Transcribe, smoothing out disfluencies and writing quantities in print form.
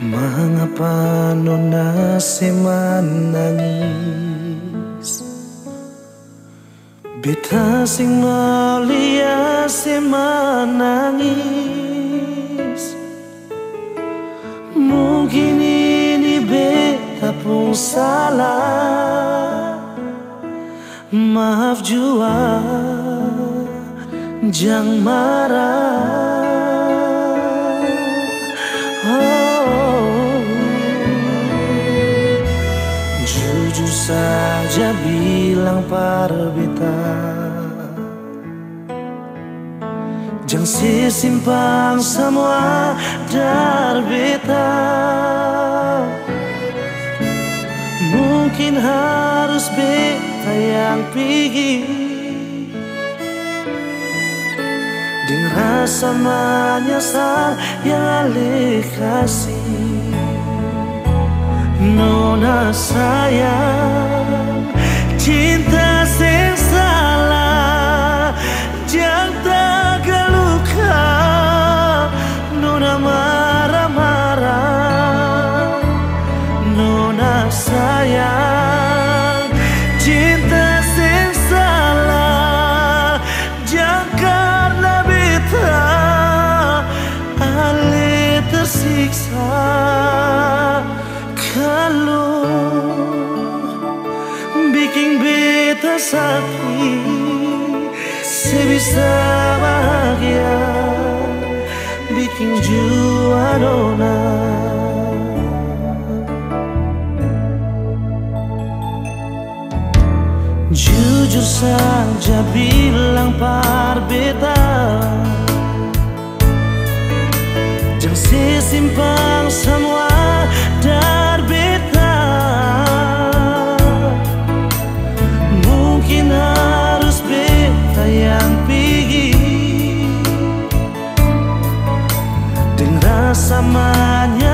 Mengapa nona se menangis? Beta sing mulia se menangis. Mungkin ini beta pun salah. Maaf jua, jangan marah. Jujur saja bilang pada beta, jangan simpan semua dari beta. Mungkin harus beta yang pergi dengan rasa menyesal yang alih kasih. Nona sayang, cinta sing salah, jangan terluka. Nona marah-marah. Nona sayang, cinta sing salah, jangan karena beta alih tersiksa. Kalau bikin beta sakit, sebisa bahagia bikin jua nona. Jujur saja bilang par beta, jangan simpan semua dari beta. Mungkin harus beta yang pergi dengan rasa menyesal